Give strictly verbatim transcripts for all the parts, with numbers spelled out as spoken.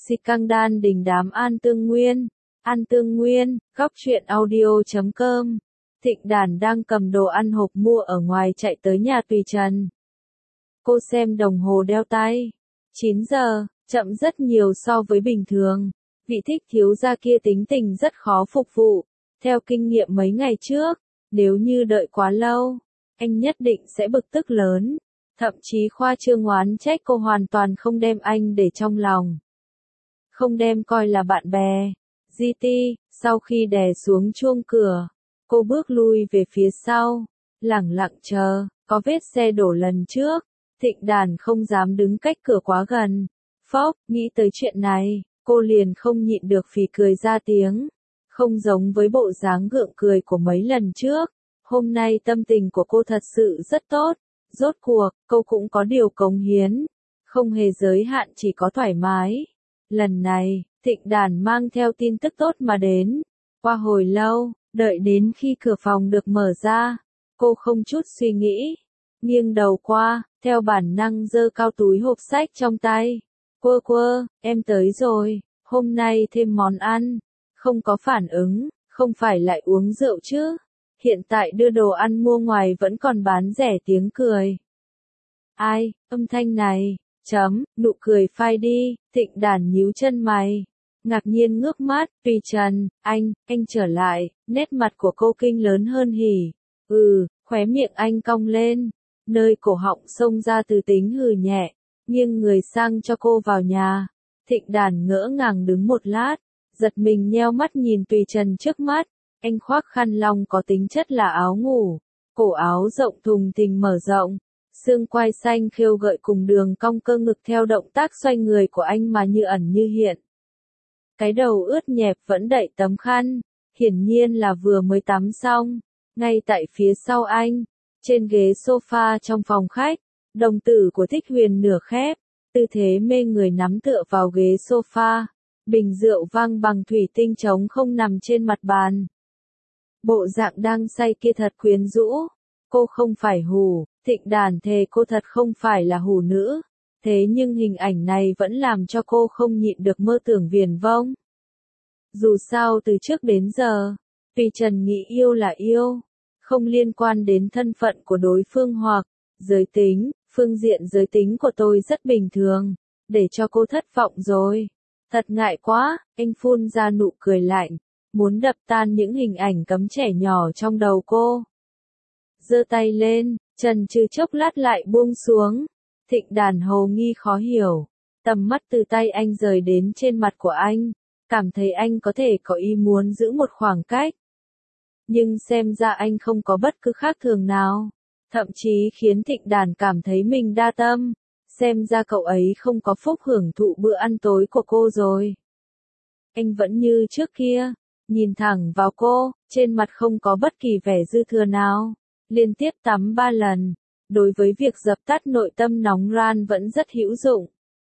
Si căng đan đình đám An Tương Nguyên. An Tương Nguyên, góc truyện audio chấm com. Thịnh Đàn đang cầm đồ ăn hộp mua ở ngoài chạy tới nhà Tùy Trần. Cô xem đồng hồ đeo tay. chín giờ, chậm rất nhiều so với bình thường. Vị Thích thiếu gia kia tính tình rất khó phục vụ. Theo kinh nghiệm mấy ngày trước, nếu như đợi quá lâu, anh nhất định sẽ bực tức lớn. Thậm chí khoa trương oán trách cô hoàn toàn không đem anh để trong lòng. Không đem coi là bạn bè. giê tê, sau khi đè xuống chuông cửa, cô bước lui về phía sau, lẳng lặng chờ, có vết xe đổ lần trước. Thịnh Đàn không dám đứng cách cửa quá gần. Phốc, nghĩ tới chuyện này, cô liền không nhịn được phì cười ra tiếng. Không giống với bộ dáng gượng cười của mấy lần trước, hôm nay tâm tình của cô thật sự rất tốt. Rốt cuộc, cô cũng có điều cống hiến, không hề giới hạn, chỉ có thoải mái. Lần này, Thịnh Đàn mang theo tin tức tốt mà đến. Qua hồi lâu, đợi đến khi cửa phòng được mở ra, cô không chút suy nghĩ, nghiêng đầu qua, theo bản năng giơ cao túi hộp sách trong tay. Quơ quơ, em tới rồi, hôm nay thêm món ăn. Không có phản ứng, không phải lại uống rượu chứ. Hiện tại đưa đồ ăn mua ngoài vẫn còn bán rẻ tiếng cười. Ai, âm thanh này, chấm, nụ cười phai đi. Thịnh Đàn nhíu chân mày, ngạc nhiên ngước mắt. Tùy Trần, anh, anh trở lại. Nét mặt của cô kinh lớn hơn hỉ. Ừ, khóe miệng anh cong lên, nơi cổ họng xông ra từ tính hừ nhẹ, nghiêng người sang cho cô vào nhà. Thịnh Đàn ngỡ ngàng đứng một lát, giật mình nheo mắt nhìn Tùy Trần trước mắt. Anh khoác khăn lông có tính chất là áo ngủ, cổ áo rộng thùng thình mở rộng, xương quai xanh khêu gợi cùng đường cong cơ ngực theo động tác xoay người của anh mà như ẩn như hiện. Cái đầu ướt nhẹp vẫn đậy tấm khăn, hiển nhiên là vừa mới tắm xong. Ngay tại phía sau anh, trên ghế sofa trong phòng khách, đồng tử của Thích Huyền nửa khép, tư thế mê người nắm tựa vào ghế sofa, bình rượu vang bằng thủy tinh trống không nằm trên mặt bàn. Bộ dạng đang say kia thật quyến rũ. Cô không phải hù, Thịnh Đàn thề cô thật không phải là hù nữ. Thế nhưng hình ảnh này vẫn làm cho cô không nhịn được mơ tưởng viển vông. Dù sao từ trước đến giờ, Tùy Trần nghĩ yêu là yêu, không liên quan đến thân phận của đối phương hoặc giới tính. Phương diện giới tính của tôi rất bình thường, để cho cô thất vọng rồi. Thật ngại quá, anh phun ra nụ cười lạnh, muốn đập tan những hình ảnh cấm trẻ nhỏ trong đầu cô. Giơ tay lên, chần chừ chốc lát lại buông xuống. Thịnh Đàn hồ nghi khó hiểu, tầm mắt từ tay anh rời đến trên mặt của anh, cảm thấy anh có thể có ý muốn giữ một khoảng cách. Nhưng xem ra anh không có bất cứ khác thường nào, thậm chí khiến Thịnh Đàn cảm thấy mình đa tâm. Xem ra cậu ấy không có phúc hưởng thụ bữa ăn tối của cô rồi. Anh vẫn như trước kia, nhìn thẳng vào cô, trên mặt không có bất kỳ vẻ dư thừa nào. Liên tiếp tắm ba lần, đối với việc dập tắt nội tâm nóng ran vẫn rất hữu dụng.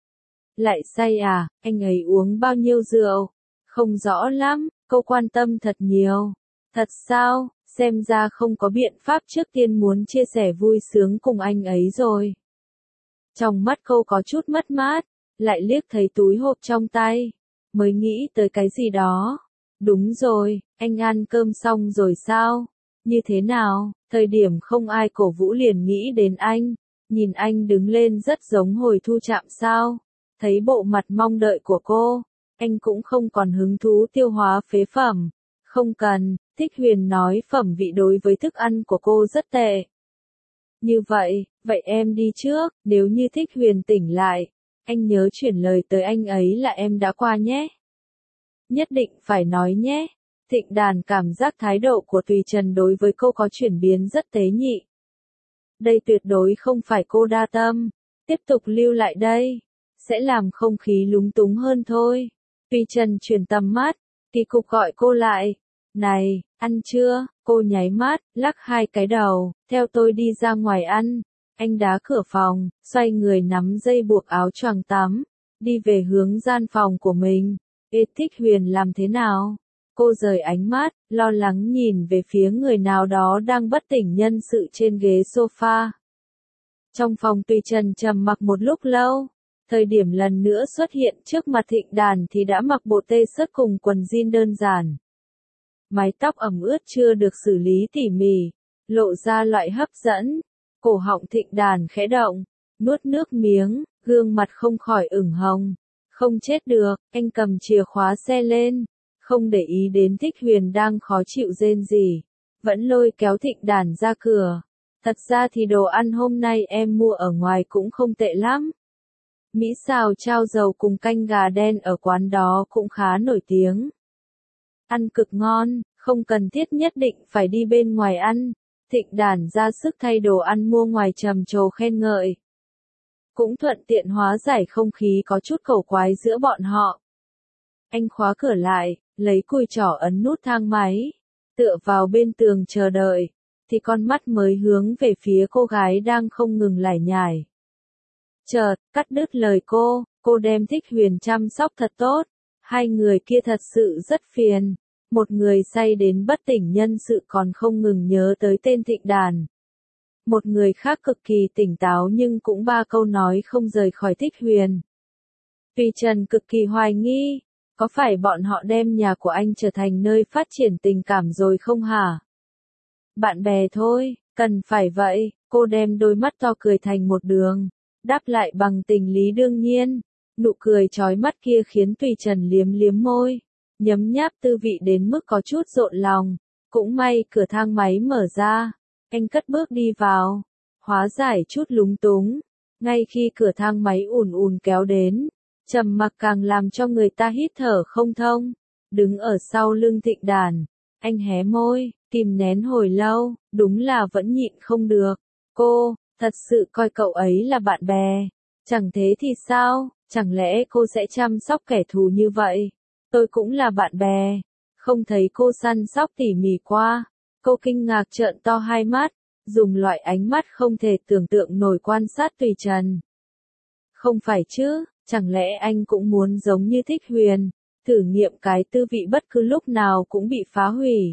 Lại say à, anh ấy uống bao nhiêu rượu? Không rõ lắm, cô quan tâm thật nhiều. Thật sao, xem ra không có biện pháp trước tiên muốn chia sẻ vui sướng cùng anh ấy rồi. Trong mắt cô có chút mất mát, lại liếc thấy túi hộp trong tay, mới nghĩ tới cái gì đó. Đúng rồi, anh ăn cơm xong rồi sao? Như thế nào? Thời điểm không ai cổ vũ liền nghĩ đến anh, nhìn anh đứng lên rất giống hồi thu chạm sao. Thấy bộ mặt mong đợi của cô, anh cũng không còn hứng thú tiêu hóa phế phẩm. Không cần, Thích Huyền nói phẩm vị đối với thức ăn của cô rất tệ. Như vậy, vậy em đi trước, nếu như Thích Huyền tỉnh lại, anh nhớ chuyển lời tới anh ấy là em đã qua nhé. Nhất định phải nói nhé. Thịnh Đàn cảm giác thái độ của Tùy Trần đối với cô có chuyển biến rất tế nhị. Đây tuyệt đối không phải cô đa tâm, tiếp tục lưu lại đây, sẽ làm không khí lúng túng hơn thôi. Tùy Trần chuyển tầm mắt, kỳ cục gọi cô lại. Này, ăn chưa? Cô nháy mắt, lắc hai cái đầu, theo tôi đi ra ngoài ăn. Anh đá cửa phòng, xoay người nắm dây buộc áo choàng tắm, đi về hướng gian phòng của mình. Ê, Thích Huyền làm thế nào? Cô rời ánh mắt, lo lắng nhìn về phía người nào đó đang bất tỉnh nhân sự trên ghế sofa. Trong phòng Tùy Trần trầm mặc một lúc lâu, Thời điểm lần nữa xuất hiện trước mặt Thịnh Đàn thì đã mặc bộ t-shirt cùng quần jean đơn giản. Mái tóc ẩm ướt chưa được xử lý tỉ mỉ, lộ ra loại hấp dẫn. Cổ họng Thịnh Đàn khẽ động, nuốt nước miếng, gương mặt không khỏi ửng hồng. Không chết được, anh cầm chìa khóa xe lên, không để ý đến Thích Huyền đang khó chịu rên rỉ, vẫn lôi kéo Thịnh Đàn ra cửa. Thật ra thì đồ ăn hôm nay em mua ở ngoài cũng không tệ lắm. Mỹ xào chao dầu cùng canh gà đen ở quán đó cũng khá nổi tiếng. Ăn cực ngon, không cần thiết nhất định phải đi bên ngoài ăn. Thịnh Đàn ra sức thay đồ ăn mua ngoài trầm trồ khen ngợi. Cũng thuận tiện hóa giải không khí có chút cẩu quái giữa bọn họ. Anh khóa cửa lại, lấy cùi trỏ ấn nút thang máy, tựa vào bên tường chờ đợi, thì con mắt mới hướng về phía cô gái đang không ngừng lải nhải. Chợt, cắt đứt lời cô, cô đem Thích Huyền chăm sóc thật tốt, hai người kia thật sự rất phiền. Một người say đến bất tỉnh nhân sự còn không ngừng nhớ tới tên Thịnh Đàn. Một người khác cực kỳ tỉnh táo nhưng cũng ba câu nói không rời khỏi Thích Huyền. Tùy Trần cực kỳ hoài nghi, có phải bọn họ đem nhà của anh trở thành nơi phát triển tình cảm rồi không hả? Bạn bè thôi, cần phải vậy, cô đem đôi mắt to cười thành một đường, đáp lại bằng tình lý đương nhiên. Nụ cười chói mắt kia khiến Tùy Trần liếm liếm môi, nhấm nháp tư vị đến mức có chút rộn lòng. Cũng may cửa thang máy mở ra, anh cất bước đi vào, hóa giải chút lúng túng. Ngay khi cửa thang máy ùn ùn kéo đến, trầm mặc càng làm cho người ta hít thở không thông. Đứng ở sau lưng Thịnh Đàn, anh hé môi, kìm nén hồi lâu, đúng là vẫn nhịn không được. Cô, thật sự coi cậu ấy là bạn bè. Chẳng thế thì sao, chẳng lẽ cô sẽ chăm sóc kẻ thù như vậy? Tôi cũng là bạn bè. Không thấy cô săn sóc tỉ mỉ qua. Cô kinh ngạc trợn to hai mắt, dùng loại ánh mắt không thể tưởng tượng nổi quan sát Tùy Trần. Không phải chứ, chẳng lẽ anh cũng muốn giống như Thích Huyền, thử nghiệm cái tư vị bất cứ lúc nào cũng bị phá hủy?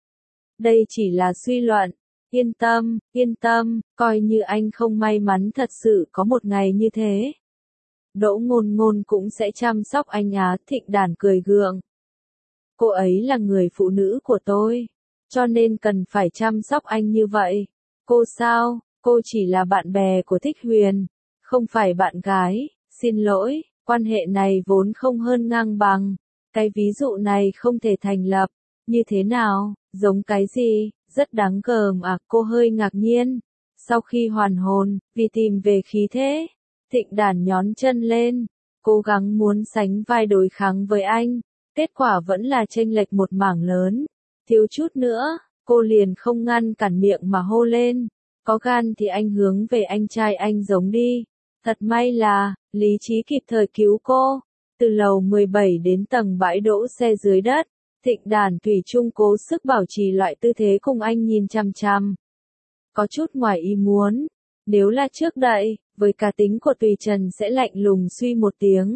Đây chỉ là suy luận. Yên tâm, yên tâm, coi như anh không may mắn thật sự có một ngày như thế. Đỗ Ngôn Ngôn cũng sẽ chăm sóc anh á. Thịnh Đàn cười gượng. Cô ấy là người phụ nữ của tôi, cho nên cần phải chăm sóc anh như vậy. Cô sao, cô chỉ là bạn bè của Thích Huyền, không phải bạn gái. Xin lỗi, quan hệ này vốn không hơn ngang bằng. Cái ví dụ này không thể thành lập. Như thế nào, giống cái gì? Rất đáng gờm à, cô hơi ngạc nhiên. Sau khi hoàn hồn, vì tìm về khí thế, Thịnh Đàn nhón chân lên, cố gắng muốn sánh vai đối kháng với anh. Kết quả vẫn là chênh lệch một mảng lớn. Thiếu chút nữa, cô liền không ngăn cản miệng mà hô lên. Có gan thì anh hướng về anh trai anh giống đi. Thật may là, lý trí kịp thời cứu cô. Từ lầu mười bảy đến tầng bãi đỗ xe dưới đất, Thịnh Đàn thủy chung cố sức bảo trì loại tư thế cùng anh nhìn chằm chằm. Có chút ngoài ý muốn. Nếu là trước đây, với cá tính của Tùy Trần sẽ lạnh lùng suy một tiếng.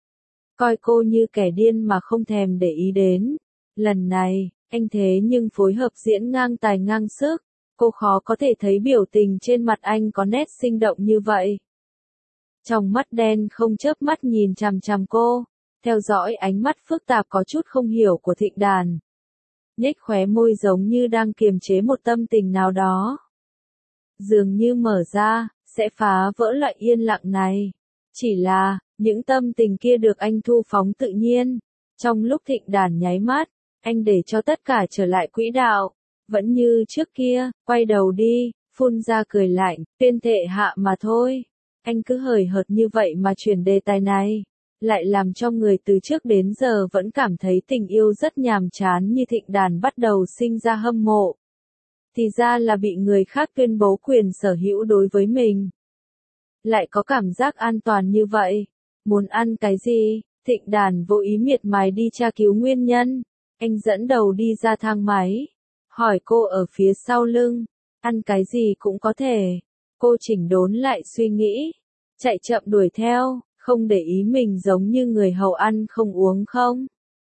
Coi cô như kẻ điên mà không thèm để ý đến. Lần này, anh thế nhưng phối hợp diễn ngang tài ngang sức. Cô khó có thể thấy biểu tình trên mặt anh có nét sinh động như vậy. Trong mắt đen không chớp mắt nhìn chằm chằm cô, theo dõi ánh mắt phức tạp có chút không hiểu của Thịnh Đàn. Nhếch khóe môi giống như đang kiềm chế một tâm tình nào đó. Dường như mở ra, sẽ phá vỡ loại yên lặng này. Chỉ là, những tâm tình kia được anh thu phóng tự nhiên. Trong lúc Thịnh Đàn nháy mắt, anh để cho tất cả trở lại quỹ đạo. Vẫn như trước kia, quay đầu đi, phun ra cười lạnh, tuyên thệ hạ mà thôi. Anh cứ hời hợt như vậy mà chuyển đề tài này, lại làm cho người từ trước đến giờ vẫn cảm thấy tình yêu rất nhàm chán như Thịnh Đàn bắt đầu sinh ra hâm mộ. Thì ra là bị người khác tuyên bố quyền sở hữu đối với mình. Lại có cảm giác an toàn như vậy. Muốn ăn cái gì? Thịnh Đàn vô ý miệt mài đi tra cứu nguyên nhân. Anh dẫn đầu đi ra thang máy, hỏi cô ở phía sau lưng, ăn cái gì cũng có thể. Cô chỉnh đốn lại suy nghĩ, chạy chậm đuổi theo, không để ý mình giống như người hầu ăn không uống không.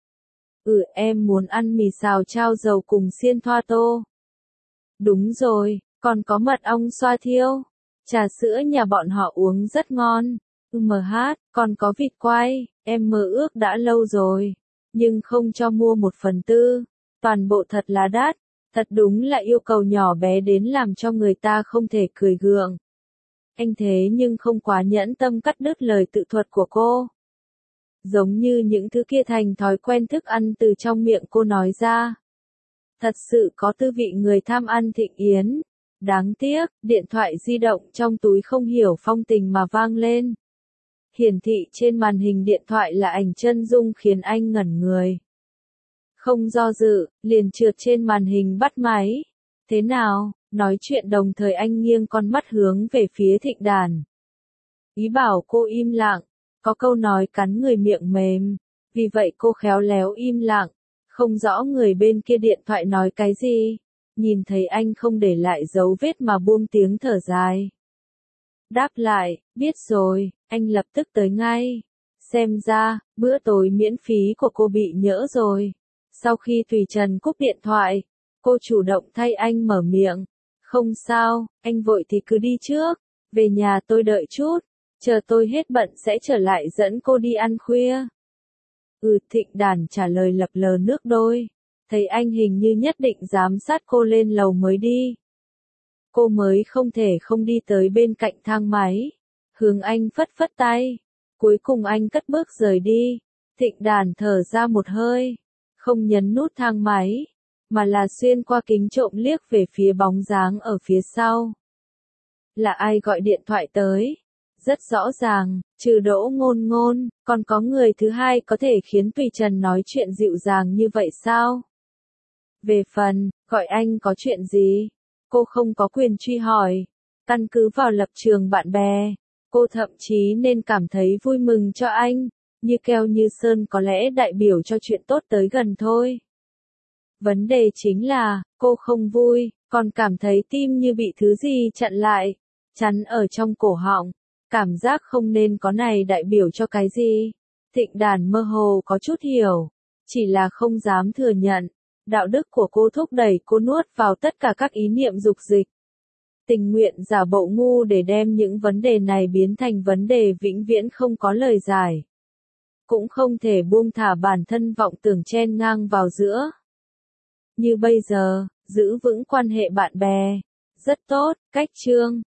Ừ, em muốn ăn mì xào chao dầu cùng xiên thoa tô. Đúng rồi, còn có mật ong xoa thiêu. Trà sữa nhà bọn họ uống rất ngon. em hát, còn có vịt quay, em mơ ước đã lâu rồi, nhưng không cho mua một phần tư, toàn bộ thật là đắt, thật đúng là yêu cầu nhỏ bé đến làm cho người ta không thể cười gượng. Anh thế nhưng không quá nhẫn tâm cắt đứt lời tự thuật của cô. Giống như những thứ kia thành thói quen thức ăn từ trong miệng cô nói ra. Thật sự có tư vị người tham ăn thịnh yến. Đáng tiếc, điện thoại di động trong túi không hiểu phong tình mà vang lên. Hiển thị trên màn hình điện thoại là ảnh chân dung khiến anh ngẩn người. Không do dự, liền trượt trên màn hình bắt máy. Thế nào? Nói chuyện đồng thời anh nghiêng con mắt hướng về phía Thịnh Đàn. Ý bảo cô im lặng, có câu nói cắn người miệng mềm, vì vậy cô khéo léo im lặng, không rõ người bên kia điện thoại nói cái gì, nhìn thấy anh không để lại dấu vết mà buông tiếng thở dài. Đáp lại, biết rồi, anh lập tức tới ngay. Xem ra, bữa tối miễn phí của cô bị nhỡ rồi. Sau khi Tùy Trần cúp điện thoại, cô chủ động thay anh mở miệng. Không sao, anh vội thì cứ đi trước, về nhà tôi đợi chút, chờ tôi hết bận sẽ trở lại dẫn cô đi ăn khuya. Ừ, Thịnh Đàn trả lời lập lờ nước đôi, thấy anh hình như nhất định giám sát cô lên lầu mới đi. Cô mới không thể không đi tới bên cạnh thang máy, hướng anh phất phất tay, cuối cùng anh cất bước rời đi. Thịnh Đàn thở ra một hơi, không nhấn nút thang máy, mà là xuyên qua kính trộm liếc về phía bóng dáng ở phía sau. Là ai gọi điện thoại tới? Rất rõ ràng, trừ Đỗ Ngôn Ngôn, còn có người thứ hai có thể khiến Tùy Trần nói chuyện dịu dàng như vậy sao? Về phần, gọi anh có chuyện gì? Cô không có quyền truy hỏi. Căn cứ vào lập trường bạn bè, cô thậm chí nên cảm thấy vui mừng cho anh, như keo như sơn có lẽ đại biểu cho chuyện tốt tới gần thôi. Vấn đề chính là, cô không vui, còn cảm thấy tim như bị thứ gì chặn lại, chắn ở trong cổ họng. Cảm giác không nên có này đại biểu cho cái gì? Thịnh Đàn mơ hồ có chút hiểu, chỉ là không dám thừa nhận. Đạo đức của cô thúc đẩy cô nuốt vào tất cả các ý niệm dục dịch. Tình nguyện giả bộ ngu để đem những vấn đề này biến thành vấn đề vĩnh viễn không có lời giải. Cũng không thể buông thả bản thân vọng tưởng chen ngang vào giữa. Như bây giờ, giữ vững quan hệ bạn bè. Rất tốt, cách chương.